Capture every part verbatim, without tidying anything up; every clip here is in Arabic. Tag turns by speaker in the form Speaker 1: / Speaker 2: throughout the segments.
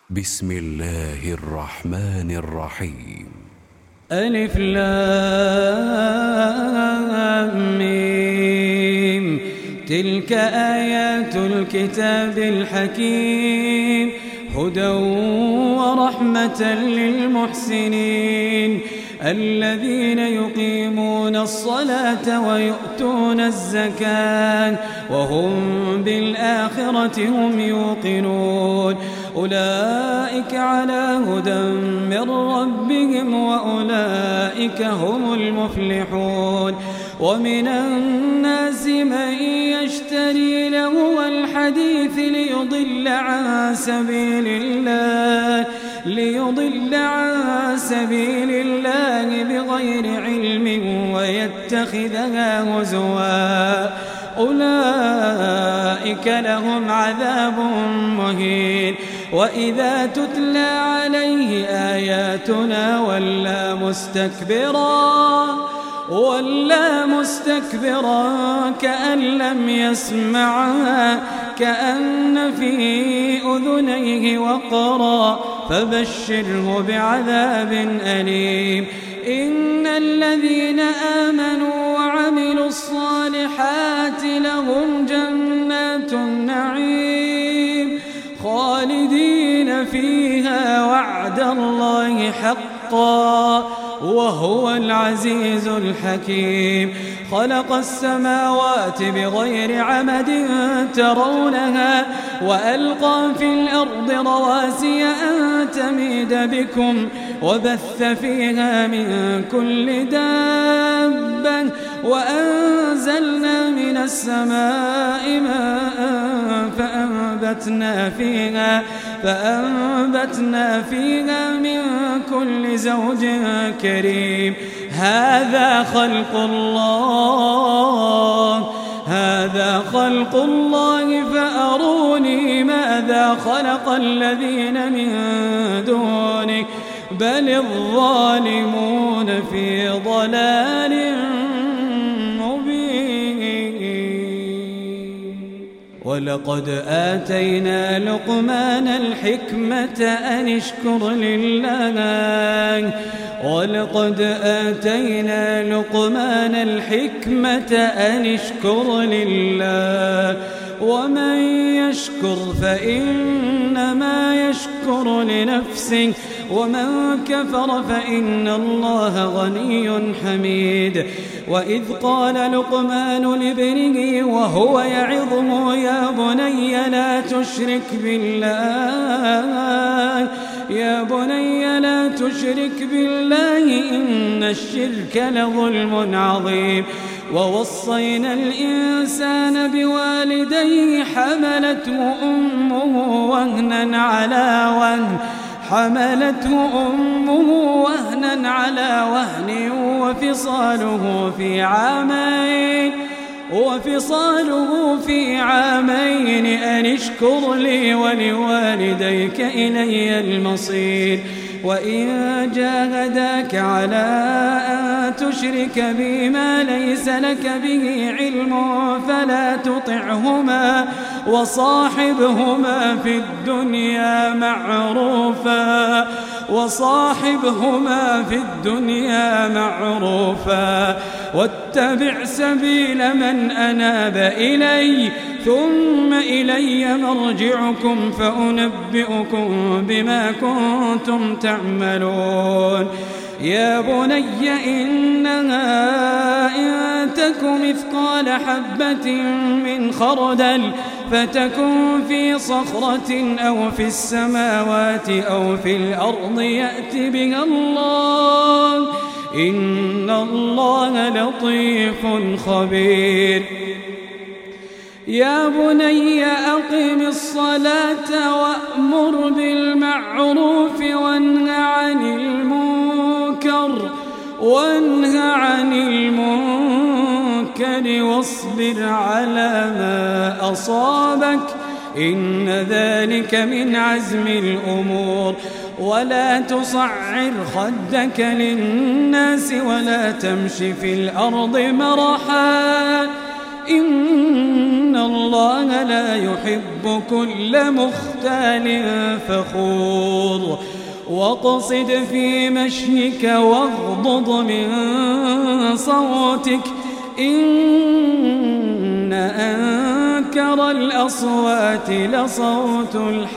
Speaker 1: بسم الله الرحمن الرحيم.
Speaker 2: ألف لام ميم. تلك آيات الكتاب الحكيم، هدى ورحمة للمحسنين الذين يقيمون الصلاة ويؤتون الزكاة وهم بالآخرة هم يوقنون. أولئك على هدى من ربهم وأولئك هم المفلحون. ومن الناس من يشتري لهو الحديث ليضل عن سبيل الله ليضل عن سبيل الله بغير علم ويتخذها هزوا، أولئك لهم عذاب مهين. وإذا تتلى عليه آياتنا ولى مستكبرا ولا مستكبرا كأن لم يسمعها كأن في أذنيه وقرا، فبشره بعذاب أليم. إن الذين آمنوا وعملوا الصالحات لهم جنات النعيم خالدين فيها وعد الله حقا وهو العزيز الحكيم. خلق السماوات بغير عمد ترونها وألقى في الأرض رواسي أن تميد بكم وبث فيها من كل دابة وأنزلنا من السماء ماء فأنبتنا فيها فأنبتنا فيها من كل زوج كريم. هذا خلق الله هذا خلق الله فأروني ماذا خلق الذين من دونه بل الظالمون في ضلال ولقد آتينا لقمان الحكمة أن اشكر لله ولقد آتينا لقمان الحكمة أن اشكر لله ومن يشكر فإنما يشكر لنفسه ومن كفر فإن الله غني حميد. وإذ قال لقمان لابنه وهو يعظه يا بني لا تشرك بالله يا بني لا تشرك بالله إن الشرك لظلم عظيم. ووصينا الإنسان بوالديه حملته أمه وهنا على وهن حملته أمه وهنا على وهن وفصاله في عامين وفصاله في عامين أن اشكر لي ولوالديك إلي المصير. وإن جاهداك على أن تشرك بي ما ليس لك به علم فلا تطعهما وصاحبهما في الدنيا معروفا وصاحبهما في الدنيا معروفا واتبع سبيل من أناب إلي ثم إلي مرجعكم فأنبئكم بما كنتم تعملون. يا بني إنها إن تك مثقال حبة من خردل فتكن في صخرة أو في السماوات أو في الأرض يأت بها الله إن الله لطيف خبير. يا بني أقم الصلاة وأمر بالمعروف وانه عن المنكر وانه عن المنكر واصبر على ما أصابك إن ذلك من عزم الأمور. ولا تصعر خدك للناس ولا تمش في الأرض مرحا إن الله لا يحب كل مختال فخور واقصد في مشيك واغضض من صوتك إن أنكر الأصوات لصوت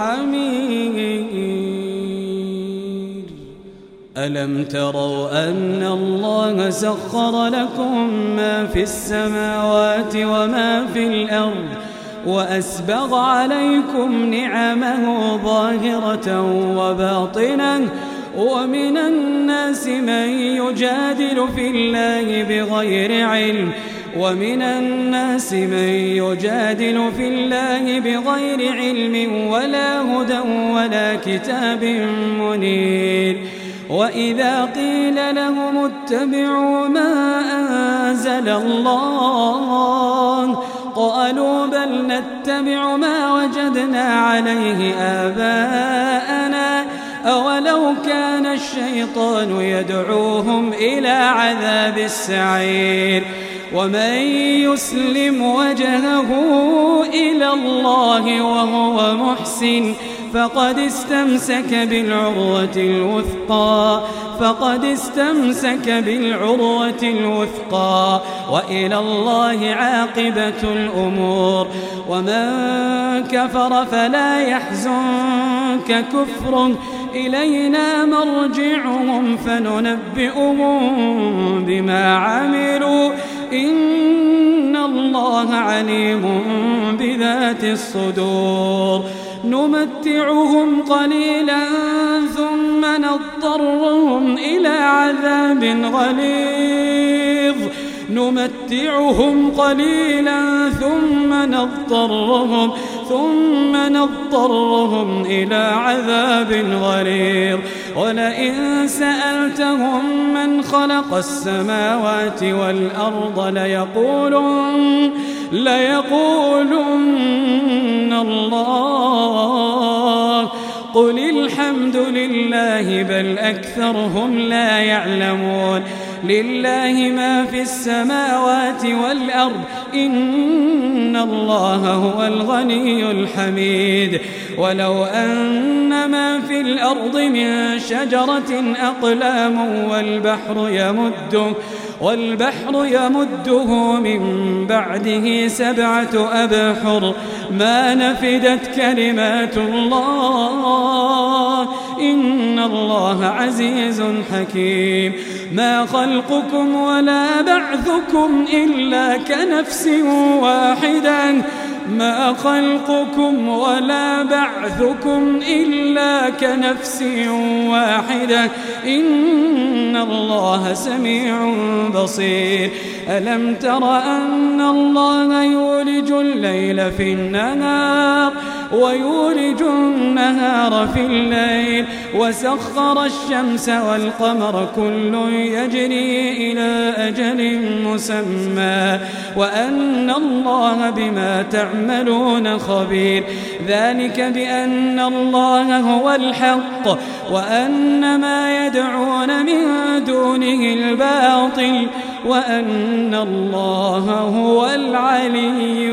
Speaker 2: الحمير ألم تروا أن الله سخر لكم ما في السماوات وما في الأرض وأسبغ عليكم نعمه ظاهرة وباطنة ومن الناس من يجادل في الله بغير علم ومن الناس من يجادل في الله بغير علم ولا هدى ولا كتاب منير وإذا قيل لهم اتبعوا ما أنزل الله قالوا بل نتبع ما وجدنا عليه آباءنا أولو كان الشيطان يدعوهم إلى عذاب السعير ومن يسلم وجهه إلى الله وهو محسن فقد استمسك بالعروة الوثقى فقد استمسك بالعروة الوثقى وإلى الله عاقبة الأمور ومن كفر فلا يحزنك كفر إلينا مرجعهم فننبئهم بما عملوا إن الله عليم بذات الصدور نمتعهم قليلا ثم نضطرهم إلى عذاب غليظ نمتعهم قليلا ثم نضطرهم ثم نضطرهم إلى عذاب غليظ ولئن سألتهم من خلق السماوات والأرض ليقولن ليقولن الله قل الحمد لله بل أكثرهم لا يعلمون لله ما في السماوات والأرض إن الله هو الغني الحميد ولو أن ما في الأرض من شجرة أقلام والبحر يمده والبحر يمده من بعده سبعة أبحر ما نفدت كلمات الله إن الله عزيز حكيم ما خلقكم ولا بعثكم إلا كنفس واحدة ما خلقكم ولا بعثكم إلا كنفس واحدة إن الله سميع بصير ألم تر أن الله يولج الليل في النهار ويولج النهار في الليل وسخر الشمس والقمر كل يجري إلى أجل مسمى وأن الله بما تعملون خبير ذلك بأن الله هو الحق وأن ما يدعون من دونه الباطل وأن الله هو العلي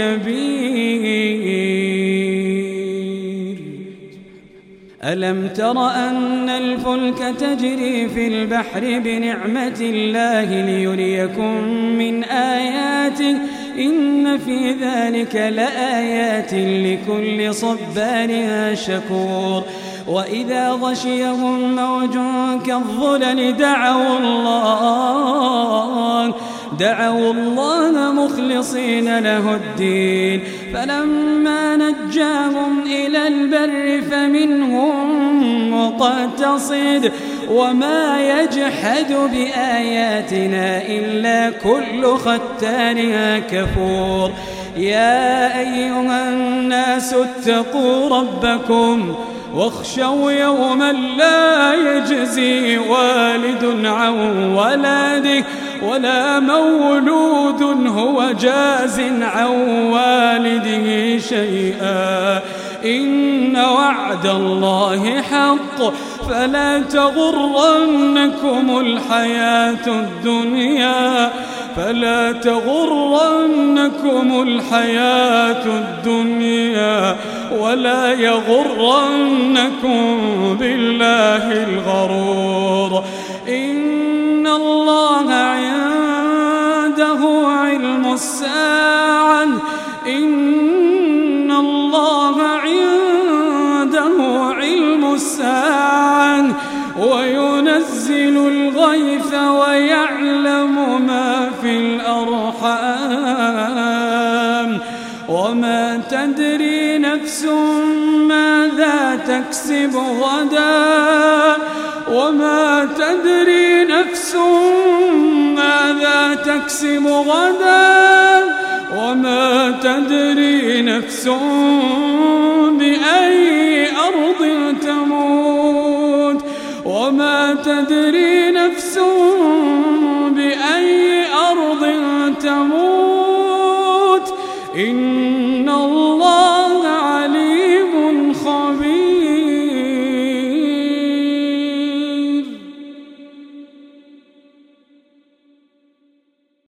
Speaker 2: الكبير ألم تر أن الفلك تجري في البحر بنعمة الله ليريكم من آياته إن في ذلك لآيات لكل صبار شكور وإذا غشيهم موج كالظلل دعوا الله دعوا الله مخلصين له الدين فلما نجاهم إلى البر فمنهم مقتصد وما يجحد بآياتنا إلا كل ختان كفور يا أيها الناس اتقوا ربكم واخشوا يوما لا يجزي والد عن ولده ولا مولود هو جاز عن والده شيئا إن وعد الله حق فلا تغرنكم الحياة الدنيا فلا تغرنكم الحياة الدنيا ولا يغرنكم بالله الغرور. إن الله عنده علم الساعة إن الله عنده علم الساعة وينزل الغيث ويعلم ما في الأرحام وما تدري نفس ماذا تكسب غدا وما تدري نفس ماذا تكسب غدا وما تدري نفس